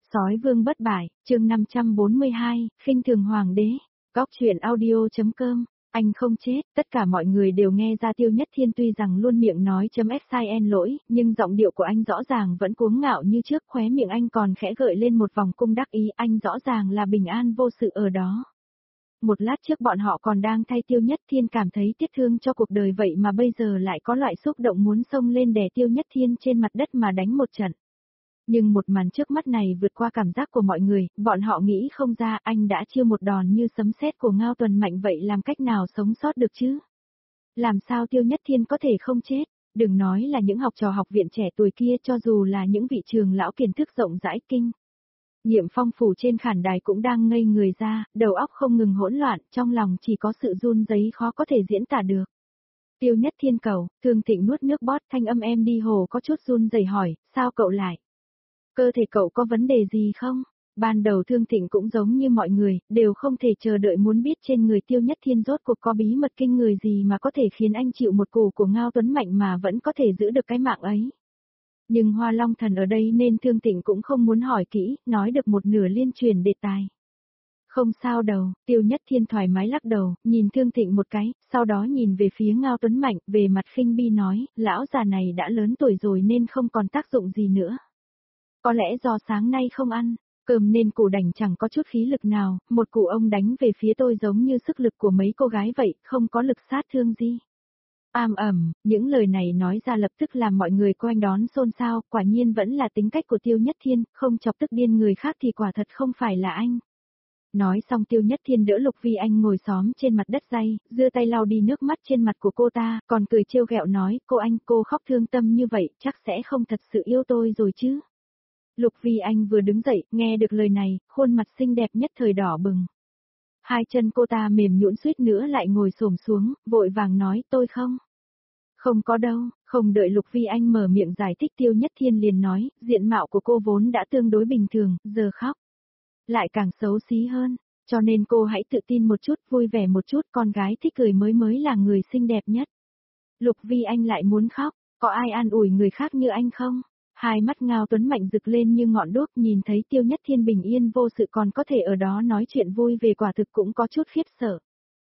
Sói vương bất bại, chương 542, khinh thường hoàng đế. Góc truyện audio.com. Anh không chết, tất cả mọi người đều nghe ra Tiêu Nhất Thiên tuy rằng luôn miệng nói xin lỗi, nhưng giọng điệu của anh rõ ràng vẫn cuống ngạo như trước, khóe miệng anh còn khẽ gợi lên một vòng cung đắc ý, anh rõ ràng là bình an vô sự ở đó. Một lát trước bọn họ còn đang thay Tiêu Nhất Thiên cảm thấy tiếc thương cho cuộc đời, vậy mà bây giờ lại có loại xúc động muốn xông lên đè Tiêu Nhất Thiên trên mặt đất mà đánh một trận. Nhưng một màn trước mắt này vượt qua cảm giác của mọi người, bọn họ nghĩ không ra anh đã chiêu một đòn như sấm sét của Ngao Tuần Mạnh vậy, làm cách nào sống sót được chứ? Làm sao Tiêu Nhất Thiên có thể không chết? Đừng nói là những học trò học viện trẻ tuổi kia, cho dù là những vị trường lão kiến thức rộng rãi kinh nghiệm phong phú trên khán đài cũng đang ngây người ra, đầu óc không ngừng hỗn loạn, trong lòng chỉ có sự run rẩy khó có thể diễn tả được. Tiêu Nhất Thiên cầu, Thương Thịnh nuốt nước bọt, thanh âm em đi hồ có chút run rẩy hỏi, sao cậu lại? Cơ thể cậu có vấn đề gì không? Ban đầu Thương Thịnh cũng giống như mọi người, đều không thể chờ đợi muốn biết trên người Tiêu Nhất Thiên rốt cuộc có bí mật kinh người gì mà có thể khiến anh chịu một cú của Ngao Tuấn Mạnh mà vẫn có thể giữ được cái mạng ấy. Nhưng Hoa Long Thần ở đây nên Thương Thịnh cũng không muốn hỏi kỹ, nói được một nửa liên truyền đề tài. Không sao đâu, Tiêu Nhất Thiên thoải mái lắc đầu, nhìn Thương Thịnh một cái, sau đó nhìn về phía Ngao Tuấn Mạnh, về mặt khinh bi nói, lão già này đã lớn tuổi rồi nên không còn tác dụng gì nữa. Có lẽ do sáng nay không ăn cơm nên cụ đành chẳng có chút khí lực nào, một cụ ông đánh về phía tôi giống như sức lực của mấy cô gái vậy, không có lực sát thương gì. Những lời này nói ra lập tức làm mọi người quanh đón xôn xao, quả nhiên vẫn là tính cách của Tiêu Nhất Thiên, không chọc tức điên người khác thì quả thật không phải là anh. Nói xong Tiêu Nhất Thiên đỡ Lục Vi Anh ngồi xóm trên mặt đất day, giơ tay lau đi nước mắt trên mặt của cô ta, còn cười trêu ghẹo nói, cô khóc thương tâm như vậy, chắc sẽ không thật sự yêu tôi rồi chứ. Lục Vi Anh vừa đứng dậy, nghe được lời này, khuôn mặt xinh đẹp nhất thời đỏ bừng. Hai chân cô ta mềm nhũn suýt nữa lại ngồi xổm xuống, vội vàng nói tôi không. Không có đâu, không đợi Lục Vi Anh mở miệng giải thích Tiêu Nhất Thiên liền nói, diện mạo của cô vốn đã tương đối bình thường, giờ khóc lại càng xấu xí hơn, cho nên cô hãy tự tin một chút, vui vẻ một chút, con gái thích cười mới là người xinh đẹp nhất. Lục Vi Anh lại muốn khóc, có ai an ủi người khác như anh không? Hai mắt Ngao Tuấn Mạnh rực lên như ngọn đuốc, nhìn thấy Tiêu Nhất Thiên bình yên vô sự còn có thể ở đó nói chuyện vui về, quả thực cũng có chút khiếp sợ.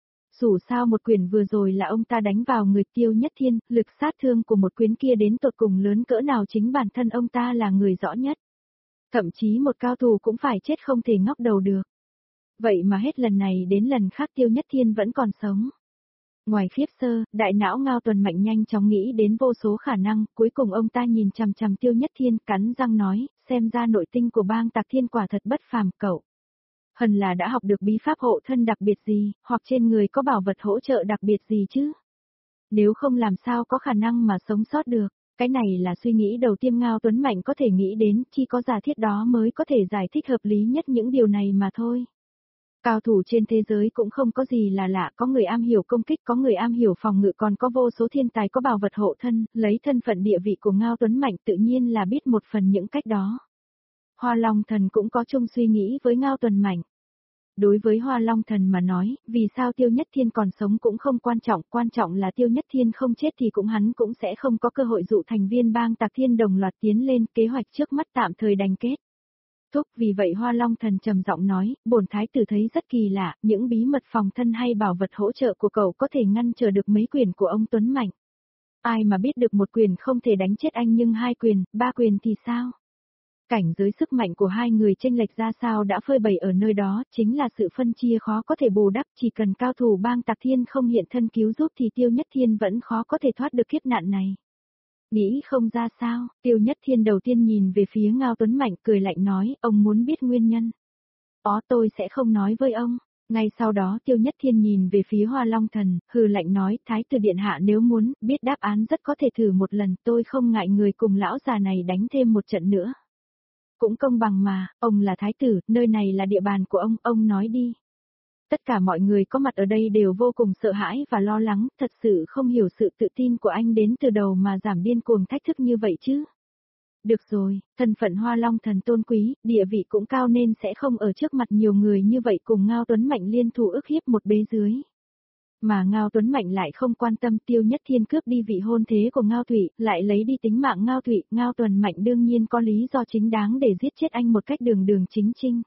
Dù sao một quyền vừa rồi là ông ta đánh vào người Tiêu Nhất Thiên, lực sát thương của một quyền kia đến tột cùng lớn cỡ nào chính bản thân ông ta là người rõ nhất. Thậm chí một cao thủ cũng phải chết không thể ngóc đầu được. Vậy mà hết lần này đến lần khác Tiêu Nhất Thiên vẫn còn sống. Ngoài khiếp sơ, đại não Ngao Tuần Mạnh nhanh chóng nghĩ đến vô số khả năng, cuối cùng ông ta nhìn chằm chằm Tiêu Nhất Thiên, cắn răng nói, xem ra nội tinh của bang Tạc Thiên quả thật bất phàm, cậu hẳn là đã học được bí pháp hộ thân đặc biệt gì, hoặc trên người có bảo vật hỗ trợ đặc biệt gì chứ. Nếu không làm sao có khả năng mà sống sót được, cái này là suy nghĩ đầu tiên Ngao Tuấn Mạnh có thể nghĩ đến, chỉ có giả thiết đó mới có thể giải thích hợp lý nhất những điều này mà thôi. Cao thủ trên thế giới cũng không có gì là lạ, có người am hiểu công kích, có người am hiểu phòng ngự, còn có vô số thiên tài có bảo vật hộ thân, lấy thân phận địa vị của Ngao Tuấn Mạnh tự nhiên là biết một phần những cách đó. Hoa Long Thần cũng có chung suy nghĩ với Ngao Tuấn Mạnh. Đối với Hoa Long Thần mà nói, vì sao Tiêu Nhất Thiên còn sống cũng không quan trọng là Tiêu Nhất Thiên không chết thì hắn cũng sẽ không có cơ hội dụ thành viên bang Tạc Thiên đồng loạt tiến lên, kế hoạch trước mắt tạm thời đành kết. Vì vậy Hoa Long Thần trầm giọng nói, bổn thái tử thấy rất kỳ lạ, những bí mật phòng thân hay bảo vật hỗ trợ của cậu có thể ngăn trở được mấy quyền của ông Tuấn Mạnh. Ai mà biết được một quyền không thể đánh chết anh, nhưng hai quyền, ba quyền thì sao? Cảnh giới sức mạnh của hai người chênh lệch ra sao đã phơi bày ở nơi đó, chính là sự phân chia khó có thể bù đắp, chỉ cần cao thủ bang Tạc Thiên không hiện thân cứu giúp thì Tiêu Nhất Thiên vẫn khó có thể thoát được kiếp nạn này. Nghĩ không ra sao, Tiêu Nhất Thiên đầu tiên nhìn về phía Ngao Tuấn Mạnh cười lạnh nói, ông muốn biết nguyên nhân. Tôi sẽ không nói với ông. Ngay sau đó Tiêu Nhất Thiên nhìn về phía Hoa Long Thần, hừ lạnh nói, Thái tử điện hạ nếu muốn biết đáp án rất có thể thử một lần, tôi không ngại người cùng lão già này đánh thêm một trận nữa. Cũng công bằng mà, ông là thái tử, nơi này là địa bàn của ông nói đi. Tất cả mọi người có mặt ở đây đều vô cùng sợ hãi và lo lắng, thật sự không hiểu sự tự tin của anh đến từ đầu mà giảm điên cuồng thách thức như vậy chứ. Được rồi, thân phận Hoa Long Thần tôn quý, địa vị cũng cao nên sẽ không ở trước mặt nhiều người như vậy cùng Ngao Tuấn Mạnh liên thủ ức hiếp một bế dưới. Mà Ngao Tuấn Mạnh lại không quan tâm, Tiêu Nhất Thiên cướp đi vị hôn thế của Ngao Thụy, lại lấy đi tính mạng Ngao Thụy, Ngao Tuấn Mạnh đương nhiên có lý do chính đáng để giết chết anh một cách đường đường chính chính.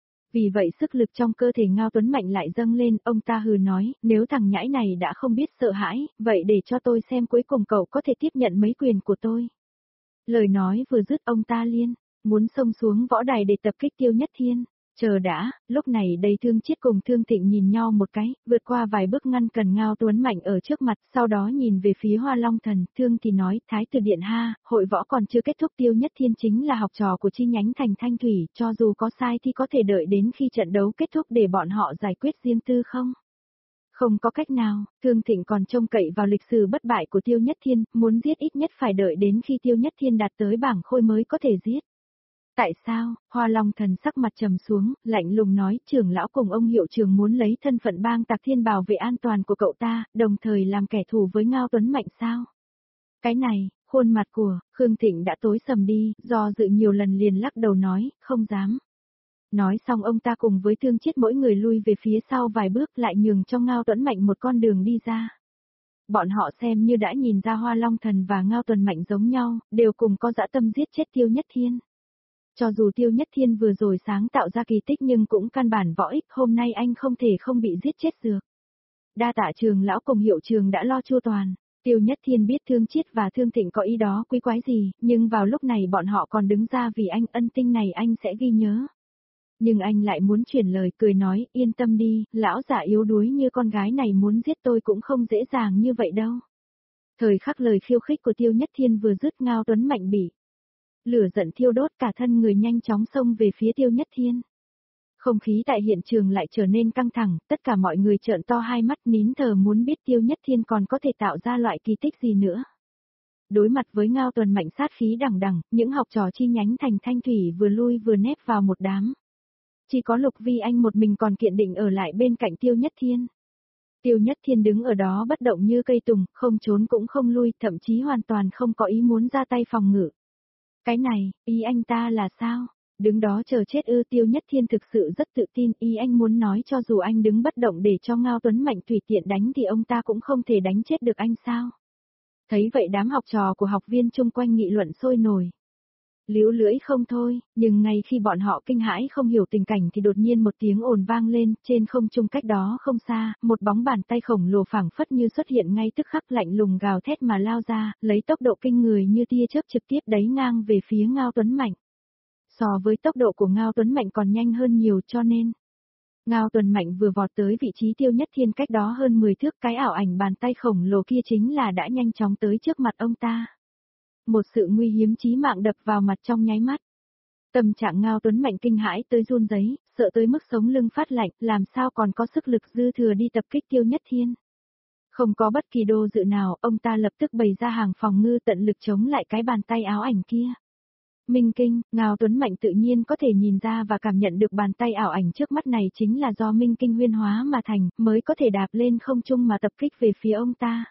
Vì vậy sức lực trong cơ thể Ngao Tuấn Mạnh lại dâng lên, ông ta hừ nói, nếu thằng nhãi này đã không biết sợ hãi, vậy để cho tôi xem cuối cùng cậu có thể tiếp nhận mấy quyền của tôi. Lời nói vừa dứt ông ta muốn xông xuống võ đài để tập kích Tiêu Nhất Thiên. Chờ đã, lúc này đây Thương Chiết cùng Thương Thịnh nhìn nhau một cái, vượt qua vài bước ngăn cản Ngao Tuấn Mạnh ở trước mặt, sau đó nhìn về phía Hoa Long Thần, Thương thì nói, Thái tử điện ha, hội võ còn chưa kết thúc, Tiêu Nhất Thiên chính là học trò của chi nhánh thành Thanh Thủy, cho dù có sai thì có thể đợi đến khi trận đấu kết thúc để bọn họ giải quyết riêng tư không? Không có cách nào, Thương Thịnh còn trông cậy vào lịch sử bất bại của Tiêu Nhất Thiên, muốn giết ít nhất phải đợi đến khi Tiêu Nhất Thiên đạt tới bảng khôi mới có thể giết. Tại sao? Hoa Long Thần sắc mặt trầm xuống, lạnh lùng nói, trưởng lão cùng ông hiệu trưởng muốn lấy thân phận bang Tạc Thiên bảo vệ an toàn của cậu ta, đồng thời làm kẻ thù với Ngao Tuấn Mạnh sao? Cái này, khuôn mặt của Khương Thịnh đã tối sầm đi, do dự nhiều lần liền lắc đầu nói, không dám. Nói xong ông ta cùng với Thương Chiết mỗi người lui về phía sau vài bước, lại nhường cho Ngao Tuấn Mạnh một con đường đi ra. Bọn họ xem như đã nhìn ra Hoa Long Thần và Ngao Tuấn Mạnh giống nhau, đều cùng có dã tâm giết chết Tiêu Nhất Thiên. Cho dù Tiêu Nhất Thiên vừa rồi sáng tạo ra kỳ tích nhưng cũng căn bản võ ích, hôm nay anh không thể không bị giết chết được. Đa tạ trường lão cùng hiệu trường đã lo chu toàn. Tiêu Nhất Thiên biết Thương Chiết và Thương Thịnh có ý đó quý quái gì, nhưng vào lúc này bọn họ còn đứng ra vì anh, ân tình này anh sẽ ghi nhớ. Nhưng anh lại muốn chuyển lời, cười nói, yên tâm đi, lão giả yếu đuối như con gái này muốn giết tôi cũng không dễ dàng như vậy đâu. Thời khắc lời khiêu khích của Tiêu Nhất Thiên vừa dứt, Ngao Tuấn Mạnh bị lửa giận thiêu đốt, cả thân người nhanh chóng xông về phía Tiêu Nhất Thiên. Không khí tại hiện trường lại trở nên căng thẳng, tất cả mọi người trợn to hai mắt nín thở muốn biết Tiêu Nhất Thiên còn có thể tạo ra loại kỳ tích gì nữa. Đối mặt với Ngao Tuấn Mạnh sát khí đằng đằng, những học trò chi nhánh thành Thanh Thủy vừa lui vừa nép vào một đám. Chỉ có Lục Vi Anh một mình còn kiên định ở lại bên cạnh Tiêu Nhất Thiên. Tiêu Nhất Thiên đứng ở đó bất động như cây tùng, không trốn cũng không lui, thậm chí hoàn toàn không có ý muốn ra tay phòng ngự. Cái này, ý anh ta là sao? Đứng đó chờ chết ư? Tiêu Nhất Thiên thực sự rất tự tin, ý anh muốn nói cho dù anh đứng bất động để cho Ngao Tuấn Mạnh tùy tiện đánh thì ông ta cũng không thể đánh chết được anh sao? Thấy vậy đám học trò của học viên chung quanh nghị luận sôi nổi. Líu lưỡi không thôi, nhưng ngay khi bọn họ kinh hãi không hiểu tình cảnh thì đột nhiên một tiếng ồn vang lên, trên không trung cách đó không xa, một bóng bàn tay khổng lồ phảng phất như xuất hiện ngay tức khắc, lạnh lùng gào thét mà lao ra, lấy tốc độ kinh người như tia chớp trực tiếp đẩy ngang về phía Ngao Tuấn Mạnh. So với tốc độ của Ngao Tuấn Mạnh còn nhanh hơn nhiều, cho nên Ngao Tuấn Mạnh vừa vọt tới vị trí Tiêu Nhất Thiên cách đó hơn 10 thước, cái ảo ảnh bàn tay khổng lồ kia chính là đã nhanh chóng tới trước mặt ông ta. Một sự nguy hiểm chí mạng đập vào mặt trong nháy mắt. Tâm trạng Ngao Tuấn Mạnh kinh hãi tới run rẩy, sợ tới mức sống lưng phát lạnh, làm sao còn có sức lực dư thừa đi tập kích Tiêu Nhất Thiên. Không có bất kỳ do dự nào, ông ta lập tức bày ra hàng phòng ngự tận lực chống lại cái bàn tay áo ảnh kia. Minh Kinh, Ngao Tuấn Mạnh tự nhiên có thể nhìn ra và cảm nhận được bàn tay ảo ảnh trước mắt này chính là do Minh Kinh huyên hóa mà thành, mới có thể đạp lên không trung mà tập kích về phía ông ta.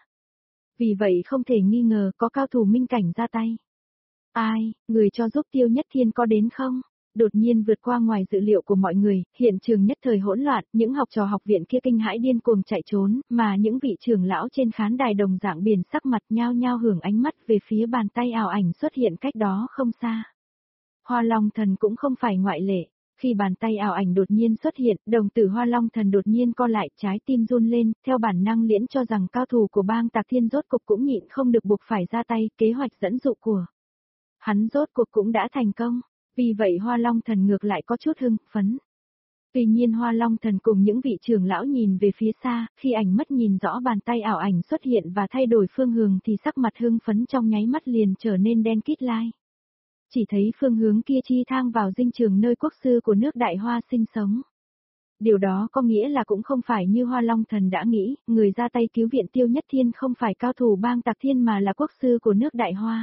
Vì vậy không thể nghi ngờ có cao thủ minh cảnh ra tay. Ai, người cho giúp Tiêu Nhất Thiên có đến không? Đột nhiên vượt qua ngoài dự liệu của mọi người, hiện trường nhất thời hỗn loạn, những học trò học viện kia kinh hãi điên cuồng chạy trốn, mà những vị trưởng lão trên khán đài đồng dạng biển sắc mặt nhao nhao hưởng ánh mắt về phía bàn tay ảo ảnh xuất hiện cách đó không xa. Hoa Long Thần cũng không phải ngoại lệ. Khi bàn tay ảo ảnh đột nhiên xuất hiện, đồng tử Hoa Long Thần đột nhiên co lại, trái tim run lên, theo bản năng liễn cho rằng cao thủ của bang Tạc Thiên rốt cục cũng nhịn không được buộc phải ra tay, kế hoạch dẫn dụ của hắn rốt cuộc cũng đã thành công, vì vậy Hoa Long Thần ngược lại có chút hưng phấn. Tuy nhiên Hoa Long Thần cùng những vị trưởng lão nhìn về phía xa, khi ảnh mất nhìn rõ bàn tay ảo ảnh xuất hiện và thay đổi phương hướng thì sắc mặt hưng phấn trong nháy mắt liền trở nên đen kịt lai. Chỉ thấy phương hướng kia chi thang vào dinh trường nơi quốc sư của nước Đại Hoa sinh sống. Điều đó có nghĩa là cũng không phải như Hoa Long Thần đã nghĩ, người ra tay cứu viện Tiêu Nhất Thiên không phải cao thủ bang Tạc Thiên mà là quốc sư của nước Đại Hoa.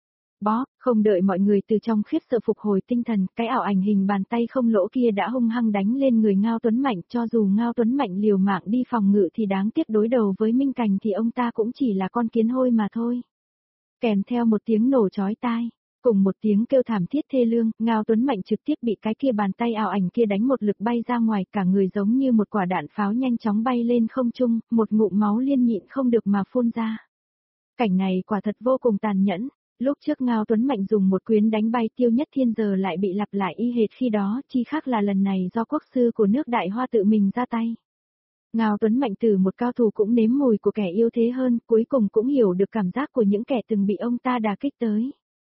Không đợi mọi người từ trong khiếp sợ phục hồi tinh thần, cái ảo ảnh hình bàn tay không lỗ kia đã hung hăng đánh lên người Ngao Tuấn Mạnh, cho dù Ngao Tuấn Mạnh liều mạng đi phòng ngự thì đáng tiếc đối đầu với Minh Cảnh thì ông ta cũng chỉ là con kiến hôi mà thôi. Kèm theo một tiếng nổ chói tai, Cùng một tiếng kêu thảm thiết thê lương, Ngao Tuấn Mạnh trực tiếp bị cái kia bàn tay ảo ảnh kia đánh một lực bay ra ngoài, cả người giống như một quả đạn pháo nhanh chóng bay lên không trung, một ngụm máu liên nhịn không được mà phun ra. Cảnh này quả thật vô cùng tàn nhẫn. Lúc trước Ngao Tuấn Mạnh dùng một quyến đánh bay Tiêu Nhất Thiên giờ lại bị lặp lại y hệt khi đó, chi khác là lần này do quốc sư của nước Đại Hoa tự mình ra tay. Ngao Tuấn Mạnh từ một cao thủ cũng nếm mùi của kẻ yêu thế hơn, cuối cùng cũng hiểu được cảm giác của những kẻ từng bị ông ta đả kích tới.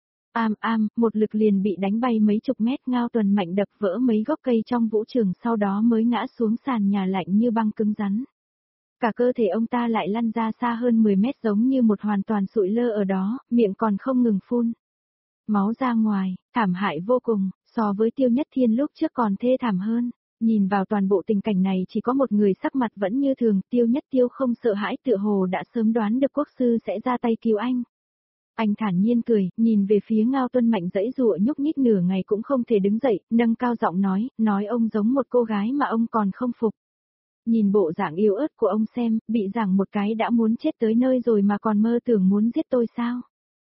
Một lực liền bị đánh bay mấy chục mét, Ngao Tuấn Mạnh đập vỡ mấy gốc cây trong vũ trường, sau đó mới ngã xuống sàn nhà lạnh như băng cứng rắn. Cả cơ thể ông ta lại lăn ra xa hơn 10 mét giống như một hoàn toàn sụi lơ ở đó, miệng còn không ngừng phun máu ra ngoài, thảm hại vô cùng, so với Tiêu Nhất Thiên lúc trước còn thê thảm hơn. Nhìn vào toàn bộ tình cảnh này chỉ có một người sắc mặt vẫn như thường, Tiêu Nhất Tiêu không sợ hãi, tựa hồ đã sớm đoán được quốc sư sẽ ra tay cứu anh. Anh thản nhiên cười, nhìn về phía Ngao Tuấn Mạnh giãy giụa nhúc nhích nửa ngày cũng không thể đứng dậy, nâng cao giọng nói ông giống một cô gái mà ông còn không phục. Nhìn bộ dạng yếu ớt của ông xem, bị giằng một cái đã muốn chết tới nơi rồi mà còn mơ tưởng muốn giết tôi sao?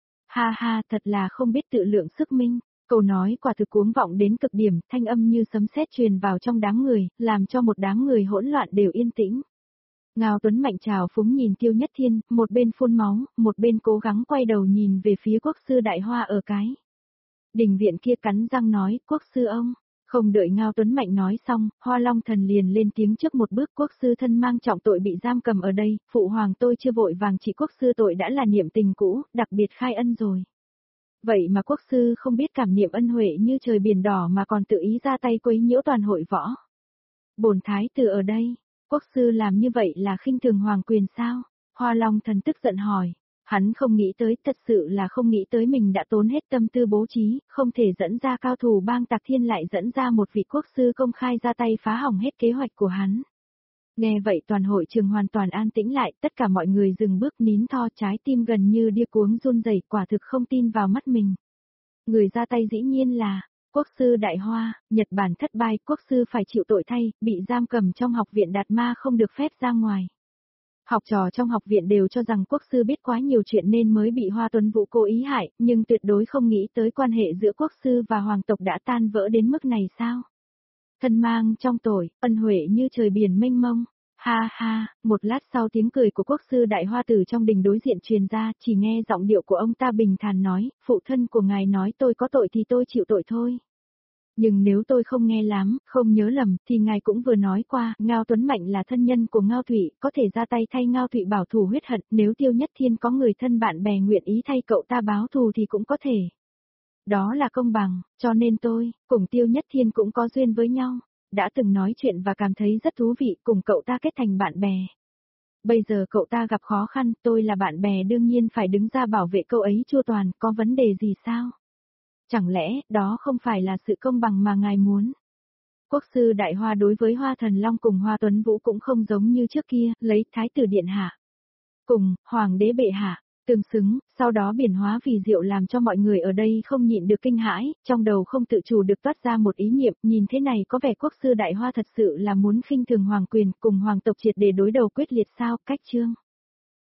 Ha ha, thật là không biết tự lượng sức mình. Câu nói quả thực cuống vọng đến cực điểm, thanh âm như sấm sét truyền vào trong đám người, làm cho một đám người hỗn loạn đều yên tĩnh. Ngao Tuấn Mạnh trào phúng nhìn Tiêu Nhất Thiên, một bên phun máu, một bên cố gắng quay đầu nhìn về phía quốc sư Đại Hoa ở cái đình viện kia, cắn răng nói, quốc sư ông. Không đợi Ngao Tuấn Mạnh nói xong, Hoa Long Thần liền lên tiếng trước một bước, quốc sư thân mang trọng tội bị giam cầm ở đây, phụ hoàng tôi chưa vội vàng trị quốc sư tội đã là niệm tình cũ, đặc biệt khai ân rồi. Vậy mà quốc sư không biết cảm niệm ân huệ như trời biển đỏ mà còn tự ý ra tay quấy nhiễu toàn hội võ. Bổn thái tử ở đây, quốc sư làm như vậy là khinh thường hoàng quyền sao? Hoa Long Thần tức giận hỏi. Hắn không nghĩ tới, thật sự là không nghĩ tới mình đã tốn hết tâm tư bố trí, không thể dẫn ra cao thủ bang Tạc Thiên lại dẫn ra một vị quốc sư công khai ra tay phá hỏng hết kế hoạch của hắn. Nghe vậy toàn hội trường hoàn toàn an tĩnh lại, tất cả mọi người dừng bước nín tho, trái tim gần như điếc cuống run rẩy, quả thực không tin vào mắt mình. Người ra tay dĩ nhiên là quốc sư Đại Hoa. Nhật Bản thất bại, quốc sư phải chịu tội thay, bị giam cầm trong học viện Đạt Ma không được phép ra ngoài. Học trò trong học viện đều cho rằng quốc sư biết quá nhiều chuyện nên mới bị Hoa Tuấn Vũ cố ý hại, nhưng tuyệt đối không nghĩ tới quan hệ giữa quốc sư và hoàng tộc đã tan vỡ đến mức này sao? Thân mang trong tội, ân huệ như trời biển mênh mông. Ha ha, một lát sau tiếng cười của quốc sư Đại Hoa từ trong đình đối diện truyền ra, chỉ nghe giọng điệu của ông ta bình thản nói, phụ thân của ngài nói tôi có tội thì tôi chịu tội thôi. Nhưng nếu tôi không nghe lắm, không nhớ lầm, thì ngài cũng vừa nói qua, Ngao Tuấn Mạnh là thân nhân của Ngao Thụy, có thể ra tay thay Ngao Thụy bảo thù huyết hận, nếu Tiêu Nhất Thiên có người thân bạn bè nguyện ý thay cậu ta báo thù thì cũng có thể. Đó là công bằng, cho nên tôi, cùng Tiêu Nhất Thiên cũng có duyên với nhau, đã từng nói chuyện và cảm thấy rất thú vị, cùng cậu ta kết thành bạn bè. Bây giờ cậu ta gặp khó khăn, tôi là bạn bè đương nhiên phải đứng ra bảo vệ cậu ấy chu toàn, có vấn đề gì sao? Chẳng lẽ, đó không phải là sự công bằng mà ngài muốn? Quốc sư Đại Hoa đối với Hoa Thần Long cùng Hoa Tuấn Vũ cũng không giống như trước kia, lấy Thái tử Điện Hạ cùng Hoàng đế bệ hạ, tương xứng, sau đó biển hóa vì diệu làm cho mọi người ở đây không nhịn được kinh hãi, trong đầu không tự chủ được toát ra một ý niệm, nhìn thế này có vẻ quốc sư Đại Hoa thật sự là muốn khinh thường hoàng quyền cùng hoàng tộc triệt để đối đầu quyết liệt sao, cách chương.